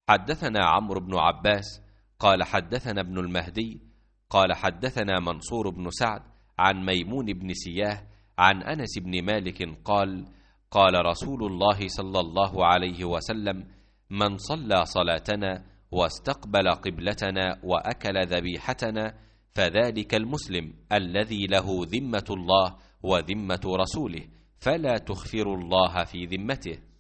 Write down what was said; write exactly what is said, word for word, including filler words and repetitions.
حدثنا عمرو بن عباس قال حدثنا ابن المهدي قال حدثنا منصور بن سعد عن ميمون بن سياه عن أنس بن مالك قال قال رسول الله صلى الله عليه وسلم: من صلى صلاتنا واستقبل قبلتنا وأكل ذبيحتنا فذلك المسلم الذي له ذمة الله وذمة رسوله، فلا تخفروا الله في ذمته.